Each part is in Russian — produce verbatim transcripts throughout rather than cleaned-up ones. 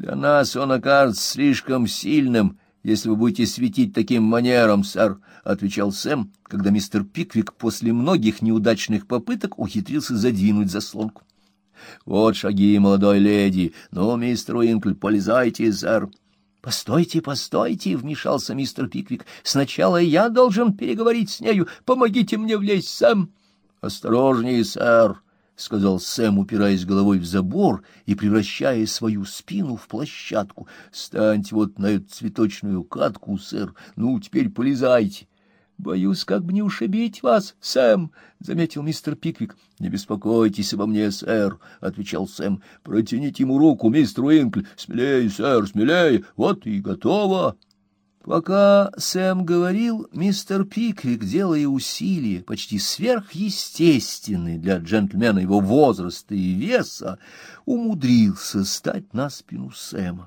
Для нас он окажется слишком сильным, если вы будете светить таким манером, сэр, — отвечал Сэм, когда мистер Пиквик после многих неудачных попыток ухитрился задвинуть заслонку. — Вот шаги молодой леди. Ну, мистер Уинкль, полезайте, сэр. — Постойте, постойте, — вмешался мистер Пиквик. — Сначала я должен переговорить с нею. Помогите мне влезть, Сэм. — Осторожнее, сэр, — сказал Сэм, упираясь головой в забор и превращая свою спину в площадку. — Станьте вот на эту цветочную катку, сэр. Ну, теперь полезайте. — Боюсь, как бы не ушибить вас, Сэм, — заметил мистер Пиквик. — Не беспокойтесь обо мне, сэр, — отвечал Сэм. — Протяните ему руку, мистер Уинкль. Смелее, сэр, смелее. Вот и готово. Пока Сэм говорил, мистер Пиквик, делая усилия, почти сверхъестественные для джентльмена его возраста и веса, умудрился стать на спину Сэма.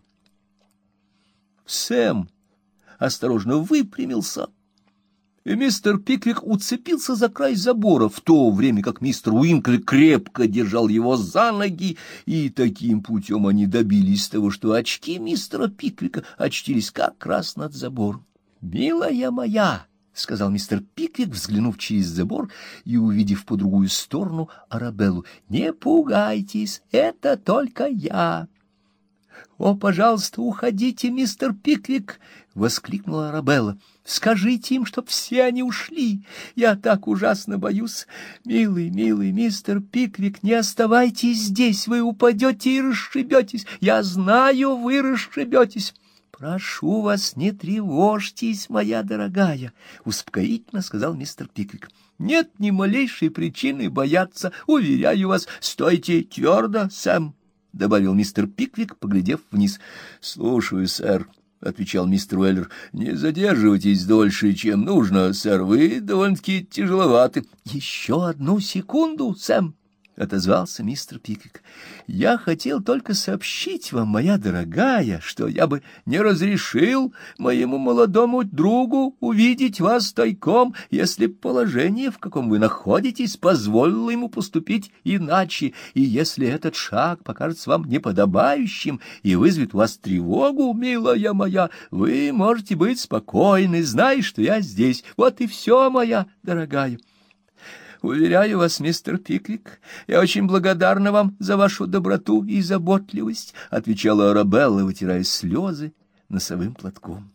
Сэм осторожно выпрямился, и мистер Пиквик уцепился за край забора, в то время как мистер Уинкль крепко держал его за ноги, и таким путем они добились того, что очки мистера Пиквика очтились как раз над забором. — Милая моя, — сказал мистер Пиквик, взглянув через забор и увидев по другую сторону Арабеллу, — не пугайтесь, это только я. — О, пожалуйста, уходите, мистер Пиквик! — воскликнула Арабелла. — Скажите им, чтоб все они ушли. Я так ужасно боюсь. Милый, милый мистер Пиквик, не оставайтесь здесь, вы упадете и расшибетесь. Я знаю, вы расшибетесь. — Прошу вас, не тревожьтесь, моя дорогая, — успокоительно сказал мистер Пиквик. — Нет ни малейшей причины бояться, уверяю вас. Стойте твердо, Сэм, — добавил мистер Пиквик, поглядев вниз. — Слушаю, сэр, — отвечал мистер Уэллер. — Не задерживайтесь дольше, чем нужно, сэр, вы довольно-таки тяжеловаты. — Еще одну секунду, Сэм, — отозвался мистер Пиквик. — Я хотел только сообщить вам, моя дорогая, что я бы не разрешил моему молодому другу увидеть вас тайком, если положение, в каком вы находитесь, позволило ему поступить иначе, и если этот шаг покажется вам неподобающим и вызовет у вас тревогу, милая моя, вы можете быть спокойны, зная, что я здесь. Вот и все, моя дорогая. Уверяю вас, мистер Пиквик, я очень благодарна вам за вашу доброту и заботливость, — отвечала Арабелла, вытирая слезы носовым платком.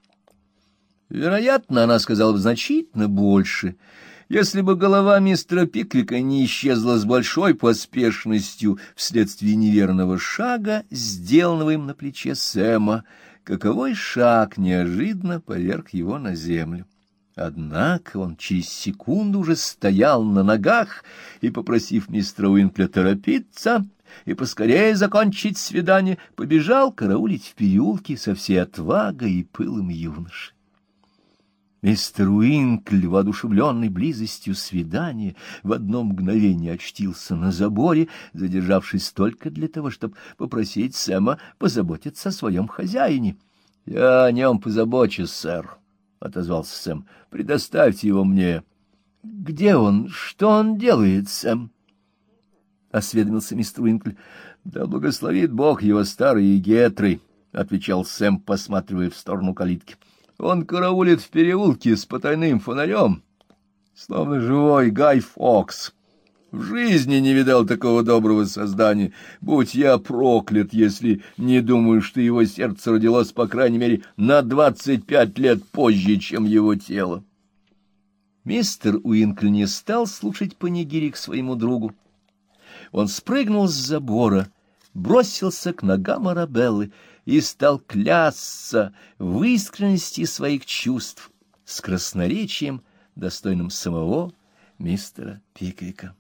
Вероятно, она сказала бы значительно больше, если бы голова мистера Пиквика не исчезла с большой поспешностью вследствие неверного шага, сделанного им на плече Сэма, каковой шаг неожиданно поверг его на землю. Однако он через секунду уже стоял на ногах и, попросив мистера Уинкля торопиться и поскорее закончить свидание, побежал караулить в переулке со всей отвагой и пылом юноши. Мистер Уинкль, воодушевленный близостью свидания, в одно мгновение очтился на заборе, задержавшись только для того, чтобы попросить Сэма позаботиться о своем хозяине. — Я о нем позабочусь, сэр, — отозвался Сэм. — Предоставьте его мне. — Где он? Что он делает, Сэм? — осведомился мистер Уинкль. — Да благословит Бог его старые гетры, — отвечал Сэм, посматривая в сторону калитки. — Он караулит в переулке с потайным фонарем, словно живой Гай Фокс. В жизни не видал такого доброго создания. Будь я проклят, если не думаю, что его сердце родилось, по крайней мере, на двадцать пять лет позже, чем его тело. Мистер Уинкль не стал слушать панигирик своему другу. Он спрыгнул с забора, бросился к ногам Арабеллы и стал клясться в искренности своих чувств с красноречием, достойным самого мистера Пиквика.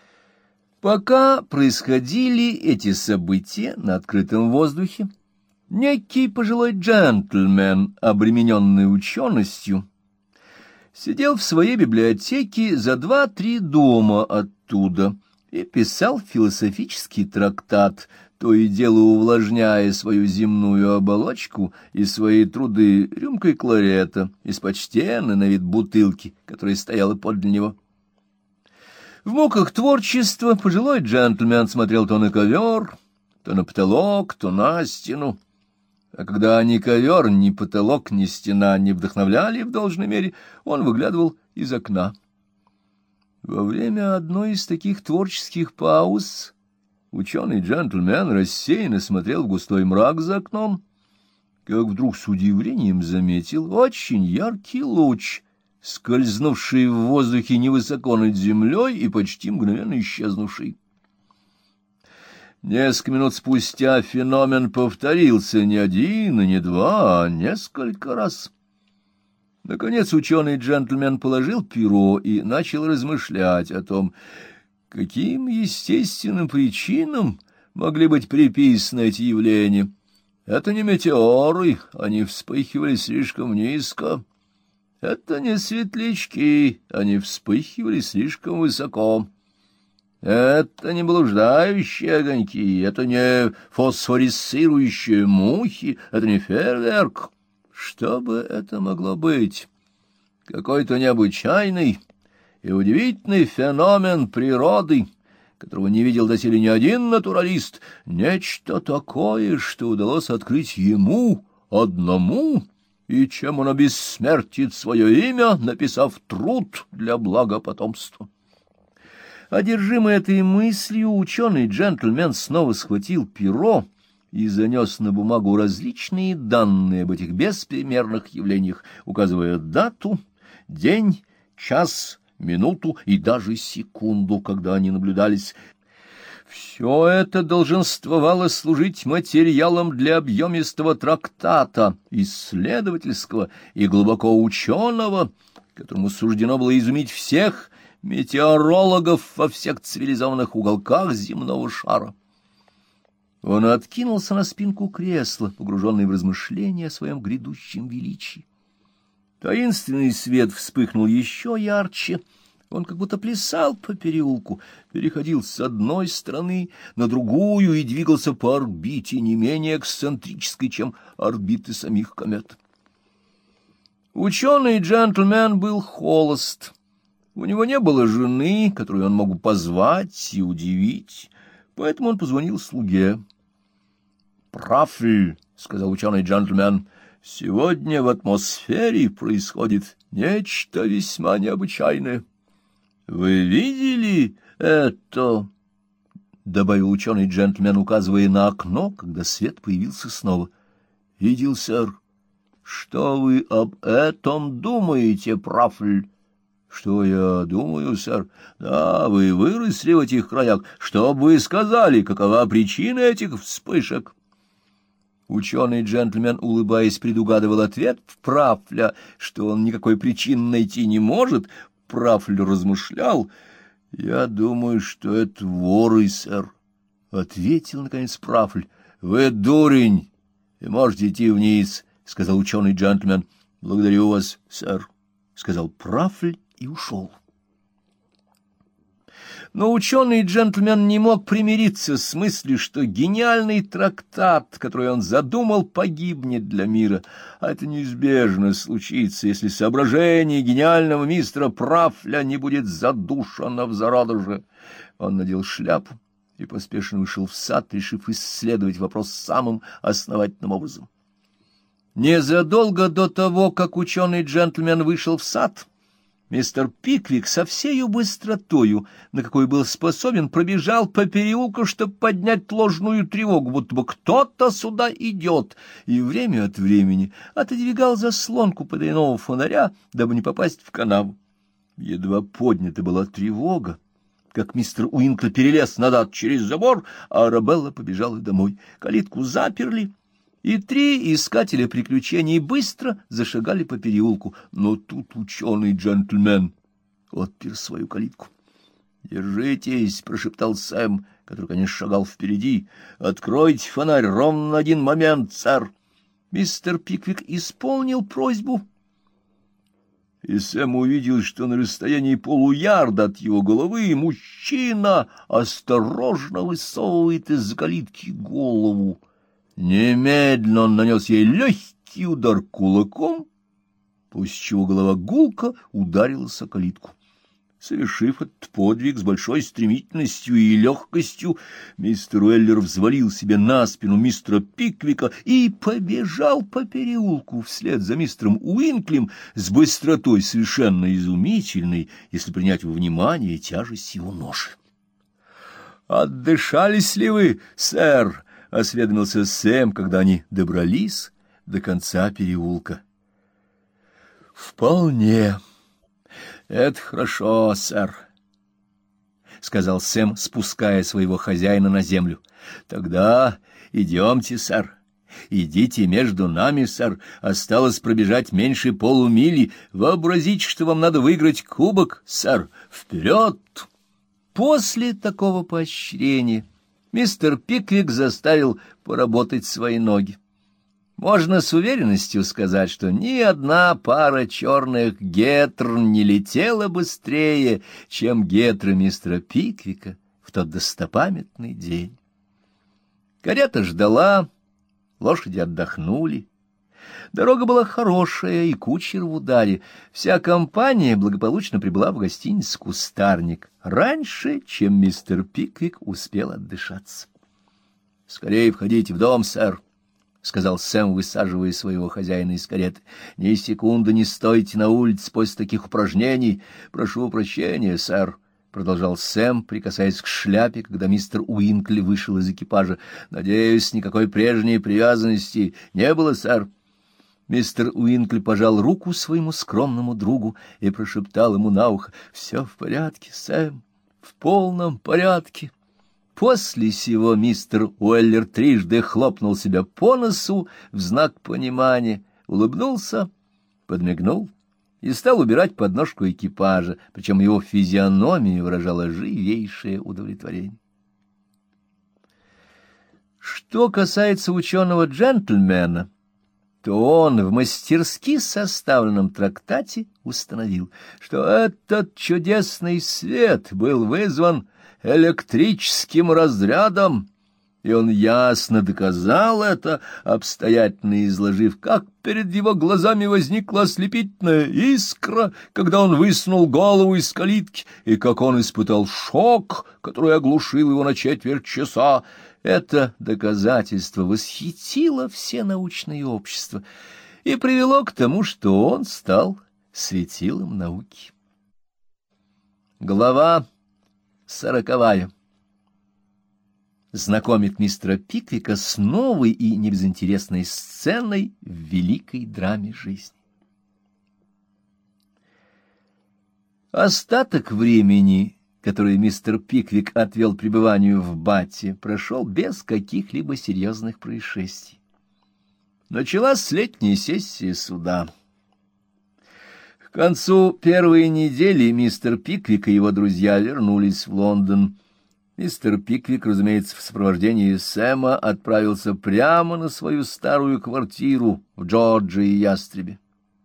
Пока происходили эти события на открытом воздухе, некий пожилой джентльмен, обремененный ученостью, сидел в своей библиотеке за два-три дома оттуда и писал философический трактат, то и дело увлажняя свою земную оболочку и свои труды рюмкой кларета из почтенной на вид бутылки, которая стояла подле него. В муках творчества пожилой джентльмен смотрел то на ковер, то на потолок, то на стену. А когда ни ковер, ни потолок, ни стена не вдохновляли в должной мере, он выглядывал из окна. Во время одной из таких творческих пауз ученый-джентльмен рассеянно смотрел в густой мрак за окном, как вдруг с удивлением заметил очень яркий луч, скользнувший в воздухе невысоко над землей и почти мгновенно исчезнувший. Несколько минут спустя феномен повторился не один и не два, а несколько раз. Наконец ученый-джентльмен положил перо и начал размышлять о том, каким естественным причинам могли быть приписаны эти явления. Это не метеоры, они вспыхивали слишком низко. Это не светлячки, они вспыхивали слишком высоко. Это не блуждающие огоньки, это не фосфорисцирующие мухи, это не фейерверк. Что бы это могло быть? Какой-то необычайный и удивительный феномен природы, которого не видел доселе ни один натуралист, нечто такое, что удалось открыть ему одному, и чем он обессмертит свое имя, написав труд для блага потомства. Одержимый этой мыслью, ученый-джентльмен снова схватил перо и занес на бумагу различные данные об этих беспримерных явлениях, указывая дату, день, час, минуту и даже секунду, когда они наблюдались. Все это долженствовало служить материалом для объемистого трактата, исследовательского и глубоко ученого, которому суждено было изумить всех метеорологов во всех цивилизованных уголках земного шара. Он откинулся на спинку кресла, погруженный в размышления о своем грядущем величии. Таинственный свет вспыхнул еще ярче. Он как будто плясал по переулку, переходил с одной стороны на другую и двигался по орбите не менее эксцентрической, чем орбиты самих комет. Ученый-джентльмен был холост. У него не было жены, которую он мог бы позвать и удивить, поэтому он позвонил слуге. «Прафль», — сказал ученый-джентльмен, — «сегодня в атмосфере происходит нечто весьма необычайное». «Вы видели это?» — добавил ученый-джентльмен, указывая на окно, когда свет появился снова. «Видел, сэр. Что вы об этом думаете, Прафль?» «Что я думаю, сэр? Да, вы выросли в этих краях. Что бы вы сказали, какова причина этих вспышек?» Ученый-джентльмен, улыбаясь, предугадывал ответ Прафля, что он никакой причины найти не может. Прафль размышлял. «Я думаю, что это воры, сэр», — ответил, наконец, Прафль. «Вы дурень и можете идти вниз», — сказал ученый-джентльмен. «Благодарю вас, сэр», — сказал Прафль и ушел. Но ученый-джентльмен не мог примириться с мыслью, что гениальный трактат, который он задумал, погибнет для мира, а это неизбежно случится, если соображение гениального мистера Прафля не будет задушено в зародыше. Он надел шляпу и поспешно вышел в сад, решив исследовать вопрос самым основательным образом. Незадолго до того, как ученый-джентльмен вышел в сад, мистер Пиквик со всею быстротою, на какой был способен, пробежал по переулку, чтобы поднять ложную тревогу, будто бы кто-то сюда идет, и время от времени отодвигал заслонку потайного фонаря, дабы не попасть в канаву. Едва поднята была тревога, как мистер Уинкл перелез назад через забор, а Арабелла побежала домой. Калитку заперли, и три искателя приключений быстро зашагали по переулку, но тут ученый-джентльмен отпер свою калитку. «Держитесь», — прошептал Сэм, который, конечно, шагал впереди. «Откройте фонарь ровно на один момент, сэр». Мистер Пиквик исполнил просьбу, и Сэм увидел, что на расстоянии полуярда от его головы мужчина осторожно высовывает из калитки голову. Немедленно он нанес ей легкий удар кулаком, после чего голова гулко ударилась о калитку. Совершив этот подвиг с большой стремительностью и легкостью, мистер Уэллер взвалил себе на спину мистера Пиквика и побежал по переулку вслед за мистером Уинклем с быстротой совершенно изумительной, если принять во внимание тяжесть его ноши. «Отдышались ли вы, сэр?» — осведомился Сэм, когда они добрались до конца переулка. «Вполне. Это хорошо, сэр», — сказал Сэм, спуская своего хозяина на землю. «Тогда идемте, сэр. Идите между нами, сэр. Осталось пробежать меньше полумили. Вообразите, что вам надо выиграть кубок, сэр. Вперед!» После такого поощрения мистер Пиквик заставил поработать свои ноги. Можно с уверенностью сказать, что ни одна пара черных гетр не летела быстрее, чем гетры мистера Пиквика в тот достопамятный день. Карета ждала, лошади отдохнули. Дорога была хорошая, и кучер в ударе. Вся компания благополучно прибыла в гостиницу «Кустарник» раньше, чем мистер Пиквик успел отдышаться. — Скорее входите в дом, сэр, — сказал Сэм, высаживая своего хозяина из кареты. — Ни секунды не стойте на улице после таких упражнений. Прошу прощения, сэр, — продолжал Сэм, прикасаясь к шляпе, когда мистер Уинкли вышел из экипажа. — Надеюсь, никакой прежней привязанности не было, сэр. Мистер Уинкли пожал руку своему скромному другу и прошептал ему на ухо: — Все в порядке, Сэм, в полном порядке. После сего мистер Уэллер трижды хлопнул себя по носу в знак понимания, улыбнулся, подмигнул и стал убирать подножку экипажа, причем его физиономия выражала живейшее удовлетворение. Что касается ученого-джентльмена, то он в мастерски составленном трактате установил, что этот чудесный свет был вызван электрическим разрядом, и он ясно доказал это, обстоятельно изложив, как перед его глазами возникла ослепительная искра, когда он высунул голову из калитки, и как он испытал шок, который оглушил его на четверть часа. Это доказательство восхитило все научные общества и привело к тому, что он стал светилом науки. Глава сороковая. Знакомит мистера Пиквика с новой и небезынтересной сценой в великой драме жизни. Остаток времени, который мистер Пиквик отвел пребыванию в Батте, прошел без каких-либо серьезных происшествий. Началась летняя сессия суда. К концу первой недели мистер Пиквик и его друзья вернулись в Лондон. Мистер Пиквик, разумеется, в сопровождении Сэма отправился прямо на свою старую квартиру в Джорджии-Ястребе.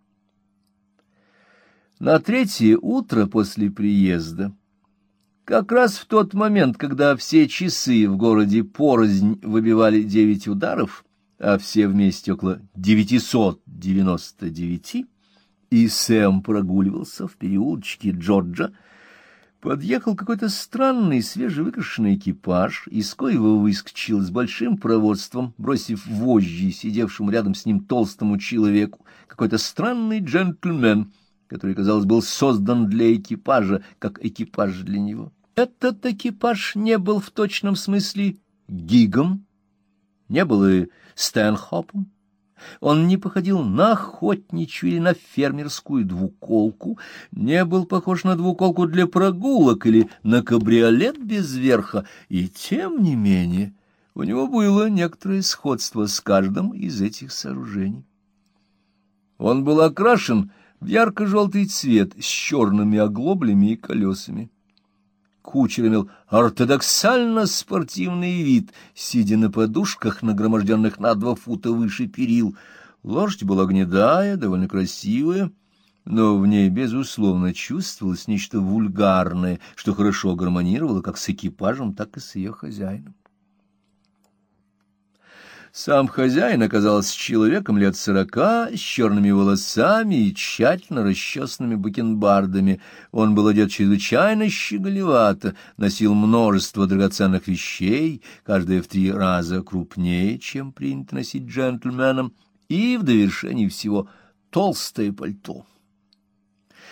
На третье утро после приезда, как раз в тот момент, когда все часы в городе порознь выбивали девять ударов, а все вместе около девятисот девяноста девяти, и Сэм прогуливался в переулочке Джорджа, подъехал какой-то странный свежевыкрашенный экипаж, из коего выскочил с большим проворством, бросив вожжи сидевшему рядом с ним толстому человеку, какой-то странный джентльмен, который, казалось, был создан для экипажа, как экипаж для него. Этот экипаж не был в точном смысле гигом, не был и Стэнхопом. Он не походил на охотничью или на фермерскую двуколку, не был похож на двуколку для прогулок или на кабриолет без верха, и тем не менее у него было некоторое сходство с каждым из этих сооружений. Он был окрашен в ярко-желтый цвет с черными оглоблями и колесами. Кучер имел ортодоксально-спортивный вид, сидя на подушках, нагроможденных на два фута выше перил. Лошадь была гнедая, довольно красивая, но в ней, безусловно, чувствовалось нечто вульгарное, что хорошо гармонировало как с экипажем, так и с ее хозяином. Сам хозяин оказался человеком лет сорока, с черными волосами и тщательно расчесанными бакенбардами. Он был одет чрезвычайно щеголевато, носил множество драгоценных вещей, каждая в три раза крупнее, чем принято носить джентльменам, и в довершении всего толстое пальто.